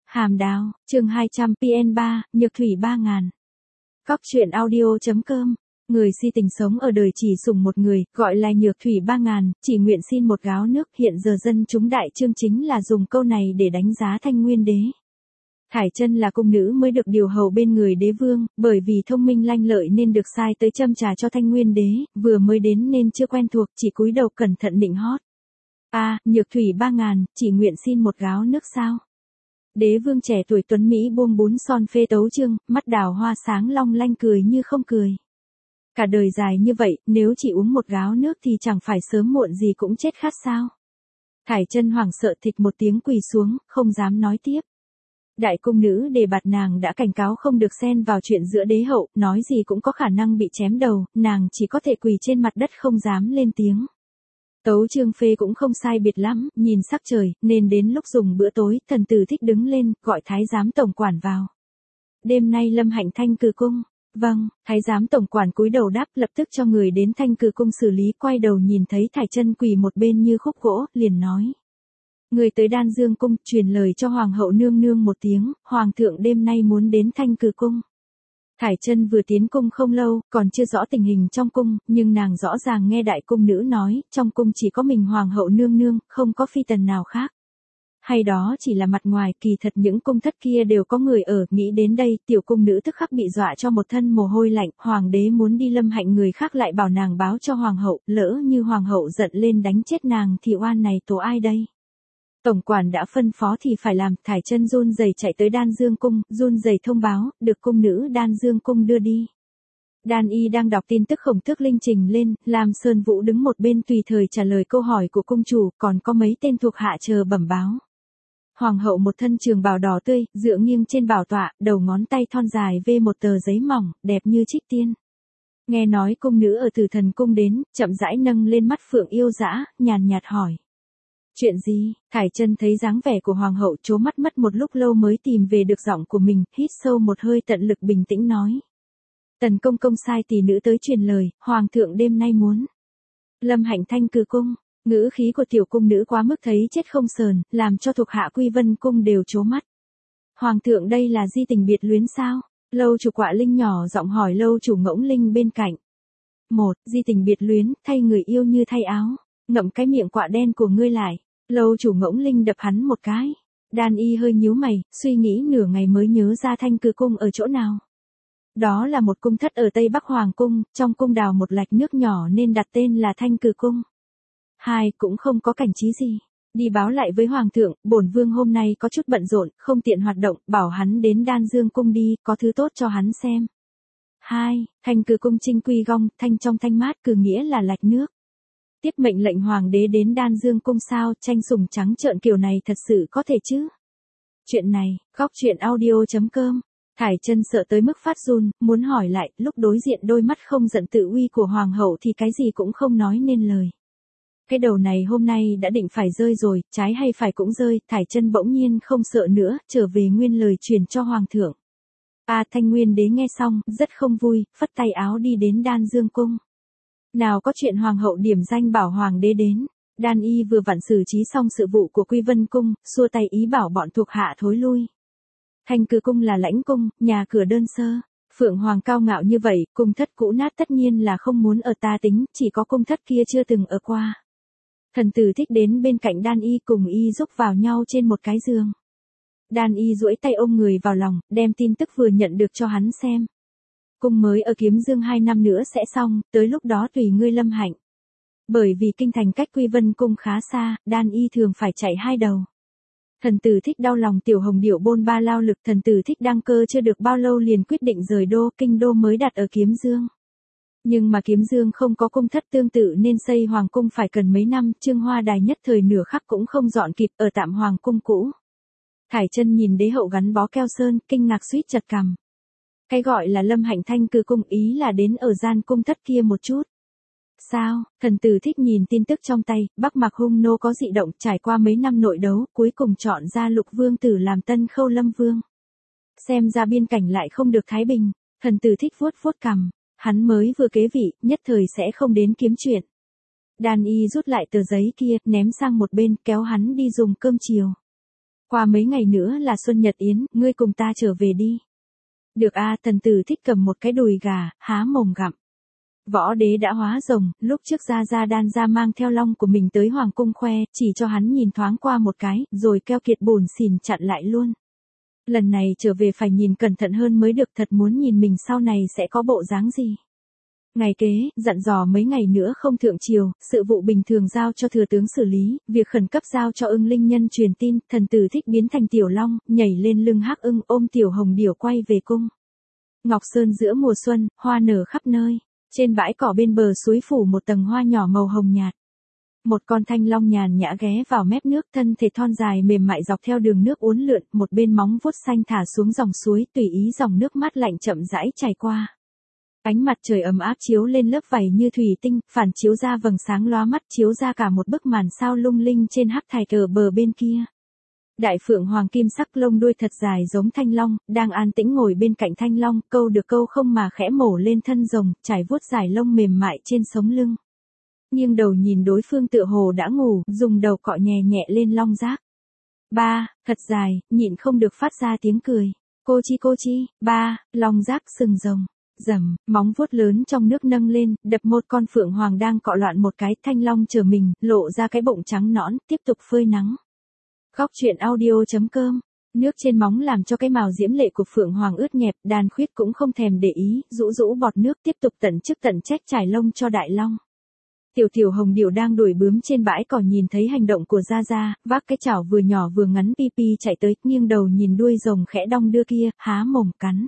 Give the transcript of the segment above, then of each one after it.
Hàm Đào, chương 200 PN3, Nhược Thủy 3000. Cóc truyện audio.com. Người si tình sống ở đời chỉ sủng một người, gọi là Nhược Thủy 3000, chỉ nguyện xin một gáo nước. Hiện giờ dân chúng đại chương chính là dùng câu này để đánh giá Thanh Nguyên Đế. Thải Chân là cung nữ mới được điều hầu bên người đế vương, bởi vì thông minh lanh lợi nên được sai tới châm trà cho Thanh Nguyên Đế, vừa mới đến nên chưa quen thuộc, chỉ cúi đầu cẩn thận nịnh hót. Nhược Thủy 3000, chỉ nguyện xin một gáo nước sao? Đế vương trẻ tuổi tuấn Mỹ buông bún son phê tấu chương, mắt đào hoa sáng long lanh cười như không cười. Cả đời dài như vậy, nếu chỉ uống một gáo nước thì chẳng phải sớm muộn gì cũng chết khát sao? Thải Chân hoảng sợ thịch một tiếng quỳ xuống, không dám nói tiếp. Đại cung nữ đề bạt nàng đã cảnh cáo không được xen vào chuyện giữa đế hậu, nói gì cũng có khả năng bị chém đầu, nàng chỉ có thể quỳ trên mặt đất không dám lên tiếng. Tấu chương phê cũng không sai biệt lắm, nhìn sắc trời, nên đến lúc dùng bữa tối, Thần Tử Thích đứng lên, gọi thái giám tổng quản vào. Đêm nay Lâm Hạnh Thanh Cừ Cung. Vâng, thái giám tổng quản cúi đầu đáp, lập tức cho người đến Thanh Cừ Cung xử lý. Quay đầu nhìn thấy Thải Chân quỳ một bên như khúc gỗ, liền nói. Người tới Đan Dương Cung, truyền lời cho Hoàng hậu nương nương một tiếng, Hoàng thượng đêm nay muốn đến Thanh Cừ Cung. Thải Chân vừa tiến cung không lâu, còn chưa rõ tình hình trong cung, nhưng nàng rõ ràng nghe đại cung nữ nói, trong cung chỉ có mình Hoàng hậu nương nương, không có phi tần nào khác. Hay đó chỉ là mặt ngoài, kỳ thật những cung thất kia đều có người ở, nghĩ đến đây, tiểu cung nữ tức khắc bị dọa cho một thân mồ hôi lạnh, Hoàng đế muốn đi Lâm Hạnh người khác lại bảo nàng báo cho Hoàng hậu, lỡ như Hoàng hậu giận lên đánh chết nàng thì oan này tố ai đây? Tổng quản đã phân phó thì phải làm. Thải Chân run rẩy chạy tới Đan Dương Cung, run rẩy thông báo, được cung nữ Đan Dương Cung đưa đi. Đan Y đang đọc tin tức khổng tước linh trình lên, Lam Sơn Vũ đứng một bên tùy thời trả lời câu hỏi của cung chủ, còn có mấy tên thuộc hạ chờ bẩm báo. Hoàng hậu một thân trường bào đỏ tươi, dựa nghiêng trên bảo tọa, đầu ngón tay thon dài vê một tờ giấy mỏng, đẹp như trích tiên. Nghe nói cung nữ ở Tử Thần Cung đến, chậm rãi nâng lên mắt phượng yêu dã, nhàn nhạt hỏi. Chuyện gì? Thải Chân thấy dáng vẻ của hoàng hậu trố mắt mất một lúc lâu mới tìm về được giọng của mình, hít sâu một hơi tận lực bình tĩnh nói. Tần công công sai tỷ nữ tới truyền lời, Hoàng thượng đêm nay muốn. Lâm Hạnh Thanh Cừ Cung, ngữ khí của tiểu cung nữ quá mức thấy chết không sờn, làm cho thuộc hạ Quy Vân Cung đều trố mắt. Hoàng thượng đây là di tình biệt luyến sao? Lâu chủ Quạ Linh nhỏ giọng hỏi lâu chủ Ngỗng Linh bên cạnh. Di tình biệt luyến, thay người yêu như thay áo. Ngậm cái miệng quạ đen của ngươi lại. Lâu chủ Ngỗng Linh đập hắn một cái. Đan Y hơi nhíu mày, suy nghĩ nửa ngày mới nhớ ra Thanh Cừ Cung ở chỗ nào. Đó là một cung thất ở Tây Bắc Hoàng Cung, trong cung đào một lạch nước nhỏ nên đặt tên là Thanh Cừ Cung. Cũng không có cảnh trí gì. Đi báo lại với Hoàng thượng, bổn vương hôm nay có chút bận rộn, không tiện hoạt động, bảo hắn đến Đan Dương Cung đi, có thứ tốt cho hắn xem. Thanh Cừ Cung trinh quy gong, thanh trong thanh mát, cừ nghĩa là lạch nước. Tiếp mệnh lệnh Hoàng đế đến Đan Dương Cung sao, tranh sủng trắng trợn kiểu này thật sự có thể chứ? Chuyện này, Cóc truyện audio.com. Thải Chân sợ tới mức phát run, muốn hỏi lại, lúc đối diện đôi mắt không giận tự uy của Hoàng hậu thì cái gì cũng không nói nên lời. Cái đầu này hôm nay đã định phải rơi rồi, trái hay phải cũng rơi, Thải Chân bỗng nhiên không sợ nữa, trở về nguyên lời truyền cho Hoàng thượng. Thanh Nguyên Đế nghe xong, rất không vui, phất tay áo đi đến Đan Dương Cung. Nào có chuyện Hoàng hậu điểm danh bảo Hoàng đế đến. Đan Y vừa vặn xử trí xong sự vụ của Quy Vân Cung, xua tay ý bảo bọn thuộc hạ thối lui. Thanh Cừ Cung là lãnh cung, nhà cửa đơn sơ. Phượng Hoàng cao ngạo như vậy, cung thất cũ nát tất nhiên là không muốn ở ta tính, chỉ có cung thất kia chưa từng ở qua. Thần Tử Thích đến bên cạnh Đan Y cùng Y giúp vào nhau trên một cái giường. Đan Y duỗi tay ôm người vào lòng, đem tin tức vừa nhận được cho hắn xem. Cung mới ở Kiếm Dương 2 năm nữa sẽ xong, tới lúc đó tùy ngươi Lâm Hạnh. Bởi vì kinh thành cách Quy Vân Cung khá xa, Đan Y thường phải chạy 2 đầu. Thần Tử Thích đau lòng tiểu hồng điểu bôn ba lao lực, Thần Tử Thích đăng cơ chưa được bao lâu liền quyết định rời đô, kinh đô mới đặt ở Kiếm Dương. Nhưng mà Kiếm Dương không có cung thất tương tự nên xây Hoàng Cung phải cần mấy năm, Trương Hoa Đài nhất thời nửa khắc cũng không dọn kịp ở tạm Hoàng Cung cũ. Thải Chân nhìn đế hậu gắn bó keo sơn, kinh ngạc suýt chật cằm. Cái gọi là Lâm Hạnh Thanh Cừ Cung ý là đến ở gian cung thất kia một chút. Sao? Thần Tử Thích nhìn tin tức trong tay, Bắc Mạc Hung nô có dị động, trải qua mấy năm nội đấu, cuối cùng chọn ra Lục Vương tử làm tân Khâu Lâm Vương. Xem ra biên cảnh lại không được thái bình. Thần Tử Thích vuốt vuốt cằm, hắn mới vừa kế vị, nhất thời sẽ không đến kiếm chuyện. Đan Y rút lại tờ giấy kia, ném sang một bên, kéo hắn đi dùng cơm chiều. Qua mấy ngày nữa là Xuân Nhật Yến, ngươi cùng ta trở về đi. Được a, Thần Tử Thích cầm một cái đùi gà, há mồm gặm. Võ đế đã hóa rồng, lúc trước Gia Gia Đan ra mang theo long của mình tới hoàng cung khoe, chỉ cho hắn nhìn thoáng qua một cái, rồi keo kiệt bùn xỉn chặn lại luôn. Lần này trở về phải nhìn cẩn thận hơn mới được, thật muốn nhìn mình sau này sẽ có bộ dáng gì. Ngày kế, dặn dò mấy ngày nữa không thượng triều, sự vụ bình thường giao cho thừa tướng xử lý, việc khẩn cấp giao cho Ưng Linh Nhân truyền tin, Thần Tử Thích biến thành tiểu long, nhảy lên lưng hắc ưng ôm tiểu hồng điểu quay về cung. Ngọc Sơn giữa mùa xuân, hoa nở khắp nơi, trên bãi cỏ bên bờ suối phủ một tầng hoa nhỏ màu hồng nhạt. Một con thanh long nhàn nhã ghé vào mép nước, thân thể thon dài mềm mại dọc theo đường nước uốn lượn, một bên móng vuốt xanh thả xuống dòng suối, tùy ý dòng nước mát lạnh chậm rãi chảy qua. Ánh mặt trời ấm áp chiếu lên lớp vảy như thủy tinh, phản chiếu ra vầng sáng lóa mắt, chiếu ra cả một bức màn sao lung linh trên hắc thạch ở bờ bên kia. Đại phượng hoàng kim sắc lông đuôi thật dài giống thanh long, đang an tĩnh ngồi bên cạnh thanh long, câu được câu không mà khẽ mổ lên thân rồng, trải vuốt dài lông mềm mại trên sống lưng. Nghiêng đầu nhìn đối phương tựa hồ đã ngủ, dùng đầu cọ nhẹ nhẹ lên long giác. Ba, thật dài, nhịn không được phát ra tiếng cười. Cô chi, ba, long giác sừng rồng. Rầm, móng vuốt lớn trong nước nâng lên, đập một con phượng hoàng đang cọ loạn một cái, thanh long trở mình, lộ ra cái bụng trắng nõn, tiếp tục phơi nắng. Góc truyện audio.com. Nước trên móng làm cho cái mào diễm lệ của phượng hoàng ướt nhẹp, Đan Khuyết cũng không thèm để ý, rũ rũ bọt nước tiếp tục tận chức tận trách trải lông cho đại long. Tiểu hồng điểu đang đuổi bướm trên bãi cỏ nhìn thấy hành động của Gia Gia, vác cái chảo vừa nhỏ vừa ngắn pi chạy tới, nghiêng đầu nhìn đuôi rồng khẽ đong đưa kia, há mồm cắn.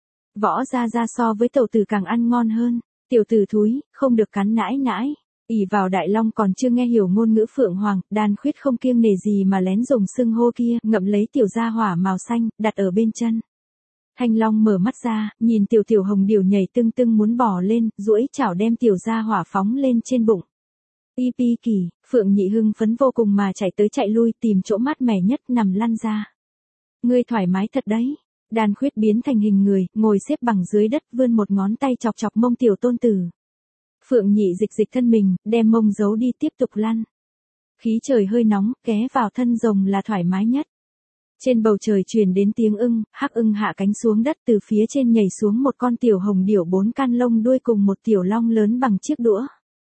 Võ Gia Gia so với tẩu tử càng ăn ngon hơn, tiểu tử thúi, không được cắn nãi. Ỷ vào đại long còn chưa nghe hiểu ngôn ngữ phượng hoàng, Đan Khuyết không kiêng nể gì mà lén dùng xưng hô kia, ngậm lấy tiểu gia hỏa màu xanh, đặt ở bên chân. Thanh long mở mắt ra, nhìn tiểu hồng điểu nhảy tưng muốn bò lên, duỗi chảo đem tiểu gia hỏa phóng lên trên bụng. Pi kỳ, Phượng Nhị hưng phấn vô cùng mà chạy tới chạy lui tìm chỗ mát mẻ nhất nằm lăn ra. Ngươi thoải mái thật đấy. Đan Khuyết biến thành hình người, ngồi xếp bằng dưới đất vươn một ngón tay chọc mông tiểu tôn tử. Phượng Nhị dịch thân mình, đem mông giấu đi tiếp tục lăn. Khí trời hơi nóng, ghé vào thân rồng là thoải mái nhất. Trên bầu trời truyền đến tiếng ưng, hắc ưng hạ cánh xuống đất, từ phía trên nhảy xuống một con tiểu hồng điểu 4 can lông đuôi cùng một tiểu long lớn bằng chiếc đũa.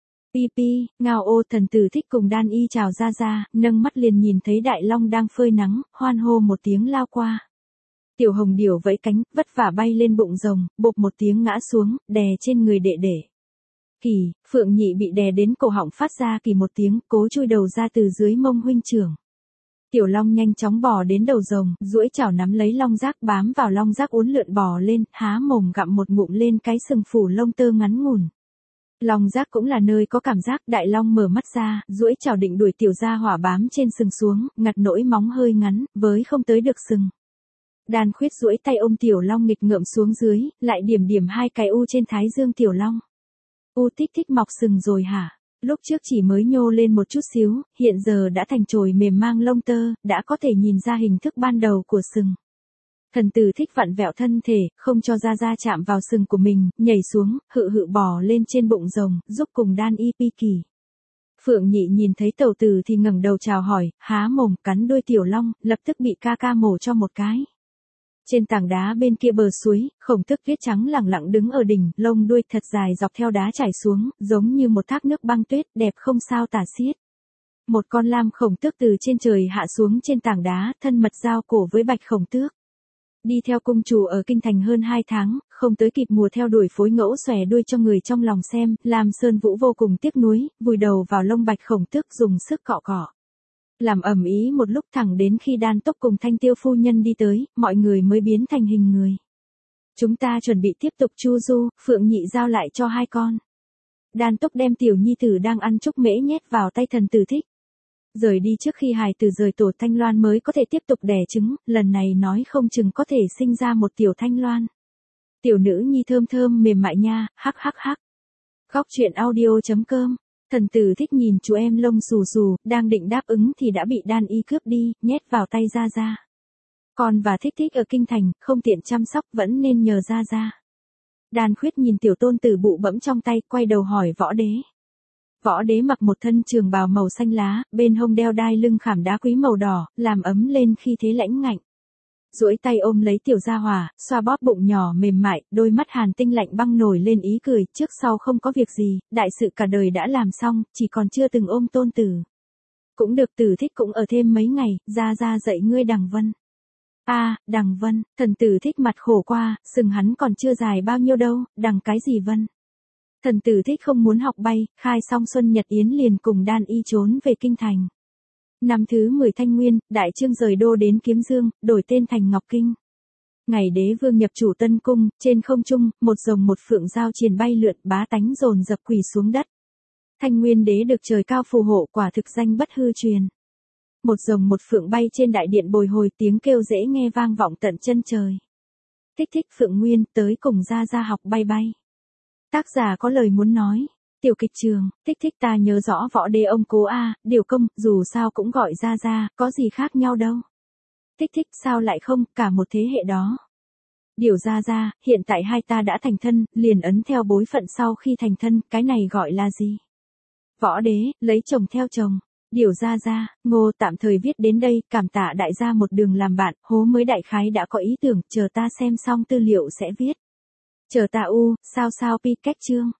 Pi, ngao ô. Thần Tử Thích cùng Đan Y chào ra, nâng mắt liền nhìn thấy đại long đang phơi nắng, hoan hô một tiếng lao qua. Tiểu hồng điểu vẫy cánh, vất vả bay lên bụng rồng, bộp một tiếng ngã xuống, đè trên người đệ đệ. Kỳ, Phượng Nhị bị đè đến cổ họng phát ra kỳ một tiếng, cố chui đầu ra từ dưới mông huynh trưởng. Tiểu long nhanh chóng bò đến đầu rồng, duỗi chảo nắm lấy long giác, bám vào long giác uốn lượn bò lên, há mồm gặm một ngụm lên cái sừng phủ lông tơ ngắn ngủn. Long giác cũng là nơi có cảm giác, đại long mở mắt ra, duỗi chảo định đuổi tiểu gia hỏa bám trên sừng xuống, ngặt nỗi móng hơi ngắn, với không tới được sừng. Đan Khuyết duỗi tay ôm tiểu long nghịch ngợm xuống dưới, lại điểm 2 cái u trên thái dương tiểu long. U thích mọc sừng rồi hả? Lúc trước chỉ mới nhô lên một chút xíu, hiện giờ đã thành chồi mềm mang lông tơ, đã có thể nhìn ra hình thức ban đầu của sừng. Thần Tử Thích vặn vẹo thân thể, không cho Gia Gia chạm vào sừng của mình, nhảy xuống, hự bò lên trên bụng rồng, giúp cùng Đan Y pi kỳ. Phượng Nhị nhìn thấy tẩu tử thì ngẩng đầu chào hỏi, há mồm cắn đuôi tiểu long, lập tức bị ca mổ cho một cái. Trên tảng đá bên kia bờ suối, Khổng Tước tuyết trắng lẳng lặng đứng ở đỉnh, lông đuôi thật dài dọc theo đá chảy xuống, giống như một thác nước băng tuyết, đẹp không sao tả xiết. Một con lam khổng tước từ trên trời hạ xuống trên tảng đá, thân mật giao cổ với bạch khổng tước. Đi theo cung chủ ở kinh thành hơn 2 tháng, không tới kịp mùa theo đuổi phối ngẫu xòe đuôi cho người trong lòng xem, Lam Sơn Vũ vô cùng tiếc nuối, vùi đầu vào lông bạch khổng tước dùng sức cọ cọ. Làm ầm ĩ một lúc thẳng đến khi Đan Tốc cùng Thanh Tiêu phu nhân đi tới, mọi người mới biến thành hình người. Chúng ta chuẩn bị tiếp tục chu du, Phượng Nhị giao lại cho 2 con. Đan Tốc đem tiểu nhi tử đang ăn trúc mễ nhét vào tay Thần Tử Thích. Rời đi trước khi hài tử rời tổ Thanh Loan mới có thể tiếp tục đẻ trứng, lần này nói không chừng có thể sinh ra một tiểu Thanh Loan. Tiểu nữ nhi thơm mềm mại nha, hắc. Góc truyện audio.com. Thần Tử Thích nhìn chú em lông xù xù, đang định đáp ứng thì đã bị Đan Y cướp đi, nhét vào tay Gia. Con và Thích ở kinh thành, không tiện chăm sóc vẫn nên nhờ Gia. Đan Khuyết nhìn tiểu tôn tử bụ bẫm trong tay, quay đầu hỏi Võ Đế. Võ đế mặc một thân trường bào màu xanh lá, bên hông đeo đai lưng khảm đá quý màu đỏ, làm ấm lên khi thế lãnh ngạnh. Duỗi tay ôm lấy tiểu gia hỏa, xoa bóp bụng nhỏ mềm mại, đôi mắt hàn tinh lạnh băng nổi lên ý cười, trước sau không có việc gì, đại sự cả đời đã làm xong, chỉ còn chưa từng ôm tôn tử. Cũng được, Tử Thích cũng ở thêm mấy ngày, ra dạy ngươi Đằng Vân. Đằng Vân, thần Tử Thích mặt khổ qua, sừng hắn còn chưa dài bao nhiêu đâu, đằng cái gì Vân. Thần Tử Thích không muốn học bay, khai xong Xuân Nhật Yến liền cùng Đan Y trốn về kinh thành. Năm thứ 10 Thanh Nguyên, Đại Trương rời đô đến Kiếm Dương, đổi tên thành Ngọc Kinh. Ngày đế vương nhập chủ Tân Cung, trên không trung, một rồng một phượng giao triền bay lượn, bá tánh dồn dập quỳ xuống đất. Thanh Nguyên đế được trời cao phù hộ, quả thực danh bất hư truyền. Một rồng một phượng bay trên đại điện bồi hồi, tiếng kêu dễ nghe vang vọng tận chân trời. Thích thích Phượng Nguyên, tới cùng ra học bay bay. Tác giả có lời muốn nói. Tiểu kịch trường, thích thích ta nhớ rõ võ đế ông cố điều công, dù sao cũng gọi ra, có gì khác nhau đâu. Thích thích sao lại không, cả một thế hệ đó. Điều ra, hiện tại hai ta đã thành thân, liền ấn theo bối phận sau khi thành thân, cái này gọi là gì? Võ đế, lấy chồng theo chồng. Điều ra, Ngô tạm thời viết đến đây, cảm tạ đại gia một đường làm bạn, hố mới đại khái đã có ý tưởng, chờ ta xem xong tư liệu sẽ viết. Chờ ta sao pi cách chương.